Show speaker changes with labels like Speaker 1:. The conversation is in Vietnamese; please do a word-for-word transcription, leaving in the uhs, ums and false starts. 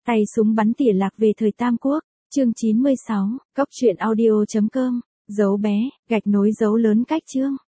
Speaker 1: Tay súng bắn tỉa lạc về thời Tam Quốc, chương chín mươi sáu, cốc truyện audio chấm com, dấu bé, gạch nối dấu lớn cách chương.